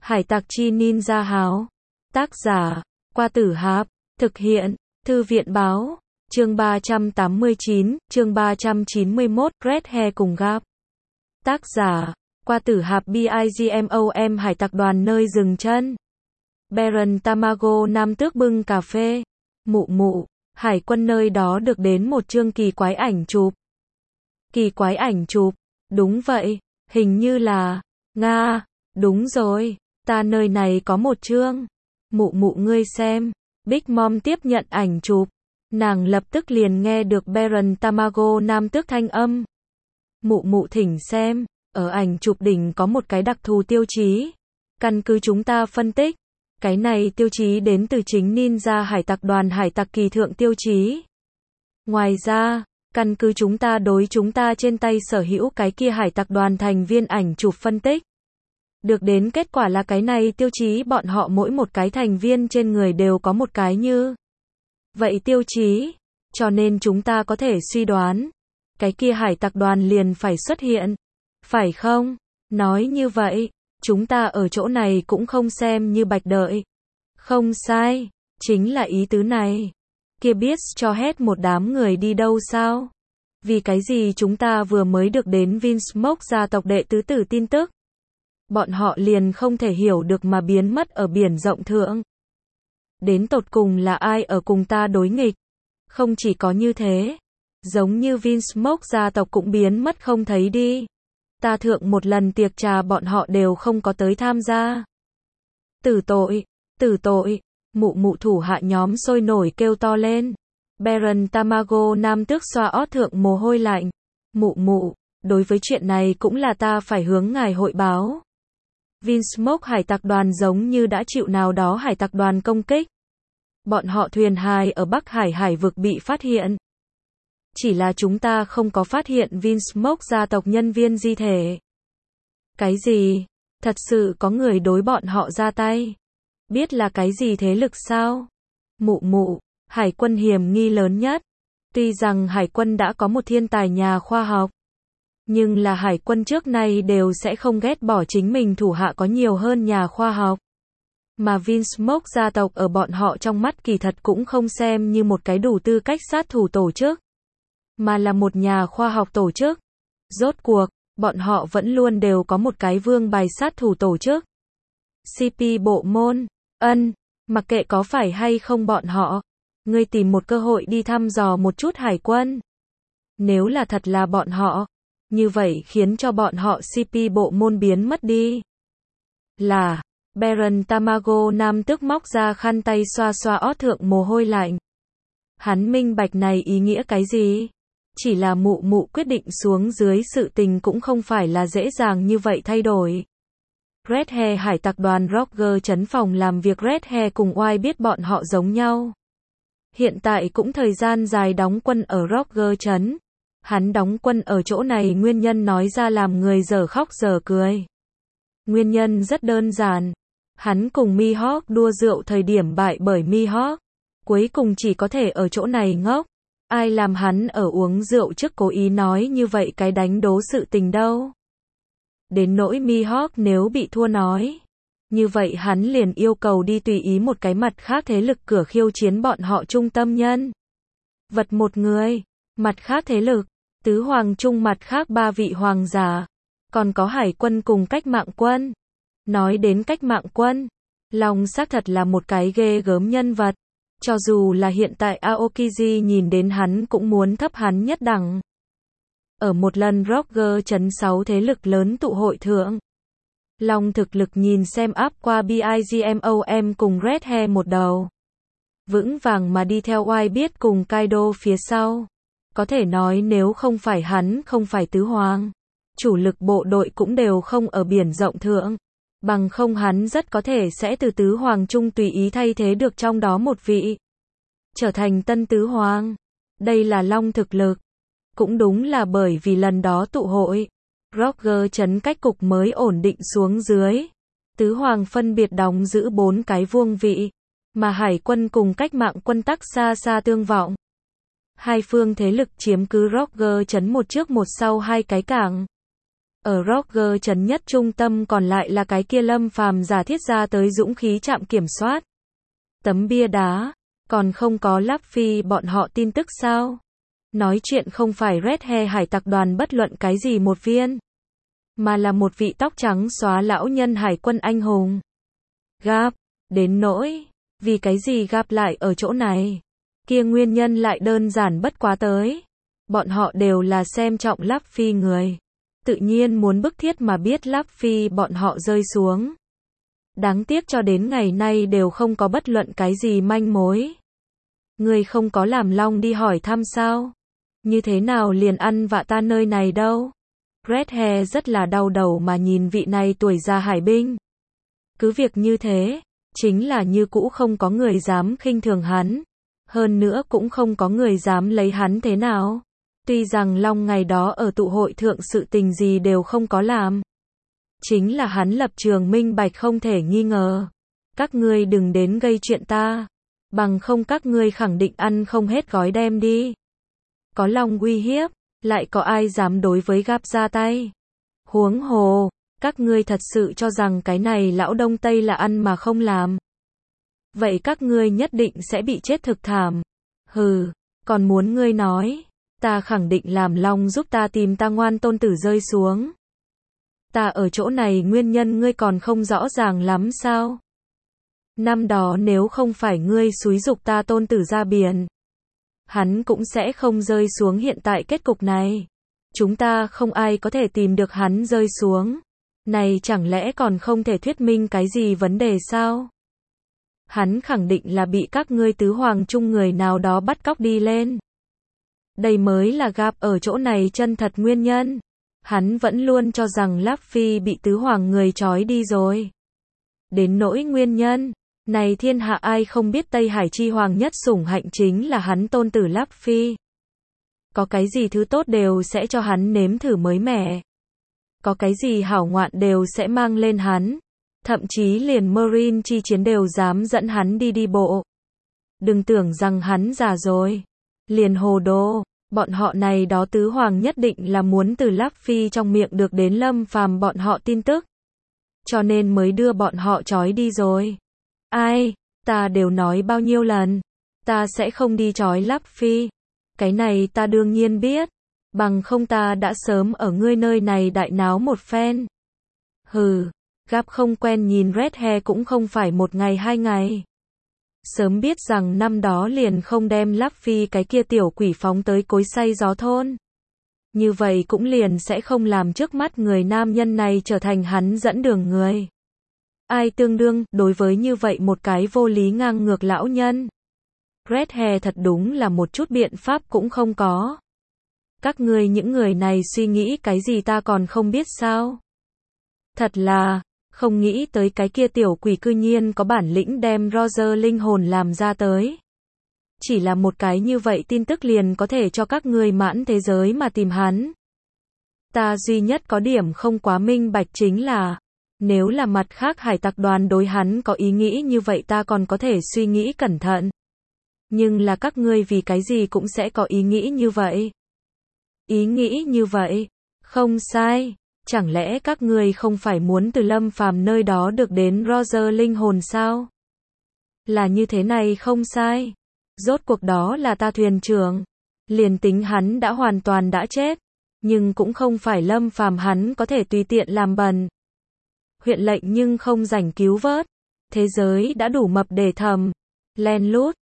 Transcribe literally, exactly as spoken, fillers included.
Hải tặc chi ninja háo. Tác giả, Qua Tử Hạp. Thực hiện, Thư viện báo. Chương ba trăm tám mươi chín, chương ba trăm chín mươi mốt, Red Hair cùng gặp. Tác giả, Qua Tử Hạp bigmom. Hải tặc đoàn nơi dừng chân. Baron Tamago Nam Tước bưng cà phê. Mụ mụ, hải quân nơi đó được đến một chương kỳ quái ảnh chụp. Kỳ quái ảnh chụp, đúng vậy, hình như là, Nga, đúng rồi, ta nơi này có một chương. Mụ mụ ngươi xem, Big Mom tiếp nhận ảnh chụp, nàng lập tức liền nghe được Baron Tamago Nam Tước thanh âm. Mụ mụ thỉnh xem, ở ảnh chụp đỉnh có một cái đặc thù tiêu chí. Căn cứ chúng ta phân tích, cái này tiêu chí đến từ chính ninja hải tặc đoàn hải tặc kỳ thượng tiêu chí. Ngoài ra, căn cứ chúng ta đối chúng ta trên tay sở hữu cái kia hải tặc đoàn thành viên ảnh chụp phân tích. Được đến kết quả là cái này tiêu chí bọn họ mỗi một cái thành viên trên người đều có một cái như vậy tiêu chí, cho nên chúng ta có thể suy đoán, cái kia hải tặc đoàn liền phải xuất hiện, phải không? Nói như vậy, chúng ta ở chỗ này cũng không xem như bạch đợi. Không sai, chính là ý tứ này. Kia biết cho hết một đám người đi đâu sao? Vì cái gì chúng ta vừa mới được đến Vinsmoke gia tộc đệ tứ tử tin tức? Bọn họ liền không thể hiểu được mà biến mất ở biển rộng thượng. Đến tột cùng là ai ở cùng ta đối nghịch? Không chỉ có như thế, giống như Vinsmoke gia tộc cũng biến mất không thấy đi. Ta thượng một lần tiệc trà bọn họ đều không có tới tham gia. Tử tội, tử tội, mụ mụ thủ hạ nhóm sôi nổi kêu to lên. Baron Tamago Nam Tước xoa ót thượng mồ hôi lạnh. Mụ mụ, đối với chuyện này cũng là ta phải hướng ngài hội báo. Vinsmoke hải tặc đoàn giống như đã chịu nào đó hải tặc đoàn công kích. Bọn họ thuyền hài ở Bắc Hải hải vực bị phát hiện. Chỉ là chúng ta không có phát hiện Vinsmoke gia tộc nhân viên di thể. Cái gì? Thật sự có người đối bọn họ ra tay? Biết là cái gì thế lực sao? Mụ mụ, hải quân hiểm nghi lớn nhất. Tuy rằng hải quân đã có một thiên tài nhà khoa học, nhưng là hải quân trước nay đều sẽ không ghét bỏ chính mình thủ hạ có nhiều hơn nhà khoa học. Mà Vinsmoke gia tộc ở bọn họ trong mắt kỳ thật cũng không xem như một cái đủ tư cách sát thủ tổ chức, mà là một nhà khoa học tổ chức. Rốt cuộc, bọn họ vẫn luôn đều có một cái vương bài sát thủ tổ chức. xê pê bộ môn, ân, mặc kệ có phải hay không bọn họ, ngươi tìm một cơ hội đi thăm dò một chút hải quân. Nếu là thật là bọn họ, như vậy khiến cho bọn họ xê pê bộ môn biến mất đi. Là, Baron Tamago Nam Tước móc ra khăn tay xoa xoa ót thượng mồ hôi lạnh. Hắn minh bạch này ý nghĩa cái gì? Chỉ là mụ mụ quyết định xuống dưới sự tình cũng không phải là dễ dàng như vậy thay đổi. Red Hair hải tặc đoàn Roger trấn phòng làm việc Red Hair cùng White biết bọn họ giống nhau. Hiện tại cũng thời gian dài đóng quân ở Roger trấn. Hắn đóng quân ở chỗ này nguyên nhân nói ra làm người dở khóc dở cười. Nguyên nhân rất đơn giản. Hắn cùng Mihawk đua rượu thời điểm bại bởi Mihawk. Cuối cùng chỉ có thể ở chỗ này ngốc. Ai làm hắn ở uống rượu trước cố ý nói như vậy cái đánh đố sự tình đâu. Đến nỗi Mihawk nếu bị thua nói, như vậy hắn liền yêu cầu đi tùy ý một cái mặt khác thế lực cửa khiêu chiến bọn họ trung tâm nhân vật một người, mặt khác thế lực, tứ hoàng trung mặt khác ba vị hoàng giả, còn có hải quân cùng cách mạng quân. Nói đến cách mạng quân, Long xác thật là một cái ghê gớm nhân vật. Cho dù là hiện tại Aokiji nhìn đến hắn cũng muốn thấp hắn nhất đẳng. Ở một lần Roger trấn sáu thế lực lớn tụ hội thượng, Long thực lực nhìn xem áp qua bigmom cùng Red Hair một đầu. Vững vàng mà đi theo White biết cùng Kaido phía sau. Có thể nói nếu không phải hắn không phải tứ hoàng, chủ lực bộ đội cũng đều không ở biển rộng thượng. Bằng không hắn rất có thể sẽ từ tứ hoàng trung tùy ý thay thế được trong đó một vị. Trở thành tân tứ hoàng. Đây là Long thực lực. Cũng đúng là bởi vì lần đó tụ hội, Roger trấn cách cục mới ổn định xuống dưới. Tứ hoàng phân biệt đóng giữ bốn cái vuông vị, mà hải quân cùng cách mạng quân tắc xa xa tương vọng. Hai phương thế lực chiếm cứ Roger trấn một trước một sau hai cái cảng. Ở Roger trấn nhất trung tâm còn lại là cái kia Lâm Phàm giả thiết ra tới dũng khí trạm kiểm soát. Tấm bia đá, còn không có Luffy bọn họ tin tức sao? Nói chuyện không phải Red Hair hải tặc đoàn bất luận cái gì một viên, mà là một vị tóc trắng xóa lão nhân hải quân anh hùng. Garp, đến nỗi, vì cái gì Garp lại ở chỗ này? Kia nguyên nhân lại đơn giản bất quá tới. Bọn họ đều là xem trọng Luffy người. Tự nhiên muốn bức thiết mà biết Luffy bọn họ rơi xuống. Đáng tiếc cho đến ngày nay đều không có bất luận cái gì manh mối. Người không có làm Long đi hỏi thăm sao? Như thế nào liền ăn vạ ta nơi này đâu? Red Hair rất là đau đầu mà nhìn vị này tuổi già hải binh. Cứ việc như thế, chính là như cũ không có người dám khinh thường hắn. Hơn nữa cũng không có người dám lấy hắn thế nào. Tuy rằng Long ngày đó ở tụ hội thượng sự tình gì đều không có làm. Chính là hắn lập trường minh bạch không thể nghi ngờ. Các ngươi đừng đến gây chuyện ta. Bằng không các ngươi khẳng định ăn không hết gói đem đi. Có Long uy hiếp, lại có ai dám đối với Garp ra tay. Huống hồ, các ngươi thật sự cho rằng cái này lão Đông Tây là ăn mà không làm. Vậy các ngươi nhất định sẽ bị chết thực thảm. Hừ, còn muốn ngươi nói, ta khẳng định làm Long giúp ta tìm ta ngoan tôn tử rơi xuống. Ta ở chỗ này nguyên nhân ngươi còn không rõ ràng lắm sao? Năm đó nếu không phải ngươi xúi giục ta tôn tử ra biển, hắn cũng sẽ không rơi xuống hiện tại kết cục này. Chúng ta không ai có thể tìm được hắn rơi xuống. Này chẳng lẽ còn không thể thuyết minh cái gì vấn đề sao? Hắn khẳng định là bị các ngươi tứ hoàng chung người nào đó bắt cóc đi lên. Đây mới là Garp ở chỗ này chân thật nguyên nhân. Hắn vẫn luôn cho rằng Luffy bị tứ hoàng người trói đi rồi. Đến nỗi nguyên nhân, này thiên hạ ai không biết Tây Hải chi hoàng nhất sủng hạnh chính là hắn tôn tử Luffy. Có cái gì thứ tốt đều sẽ cho hắn nếm thử mới mẻ. Có cái gì hảo ngoạn đều sẽ mang lên hắn. Thậm chí liền Marine chi chiến đều dám dẫn hắn đi đi bộ. Đừng tưởng rằng hắn già rồi. Liền hồ đồ, bọn họ này đó tứ hoàng nhất định là muốn từ Luffy trong miệng được đến Lâm Phàm bọn họ tin tức. Cho nên mới đưa bọn họ trói đi rồi. Ai, ta đều nói bao nhiêu lần. Ta sẽ không đi trói Luffy. Cái này ta đương nhiên biết. Bằng không ta đã sớm ở ngươi nơi này đại náo một phen. Hừ, Garp không quen nhìn Red Hair cũng không phải một ngày hai ngày. Sớm biết rằng năm đó liền không đem Luffy cái kia tiểu quỷ phóng tới cối xay gió thôn. Như vậy cũng liền sẽ không làm trước mắt người nam nhân này trở thành hắn dẫn đường người. Ai tương đương, đối với như vậy một cái vô lý ngang ngược lão nhân. Red Hair thật đúng là một chút biện pháp cũng không có. Các ngươi những người này suy nghĩ cái gì ta còn không biết sao? Thật là, không nghĩ tới cái kia tiểu quỷ cư nhiên có bản lĩnh đem Roger linh hồn làm ra tới. Chỉ là một cái như vậy tin tức liền có thể cho các ngươi mãn thế giới mà tìm hắn. Ta duy nhất có điểm không quá minh bạch chính là, nếu là mặt khác hải tặc đoàn đối hắn có ý nghĩ như vậy ta còn có thể suy nghĩ cẩn thận. Nhưng là các ngươi vì cái gì cũng sẽ có ý nghĩ như vậy. Ý nghĩ như vậy, không sai. Chẳng lẽ các ngươi không phải muốn từ Lâm Phàm nơi đó được đến Roger linh hồn sao? Là như thế này không sai. Rốt cuộc đó là ta thuyền trưởng. Liền tính hắn đã hoàn toàn đã chết. Nhưng cũng không phải Lâm Phàm hắn có thể tùy tiện làm bần. Huyện lệnh nhưng không rảnh cứu vớt. Thế giới đã đủ mập để thầm. Len lút.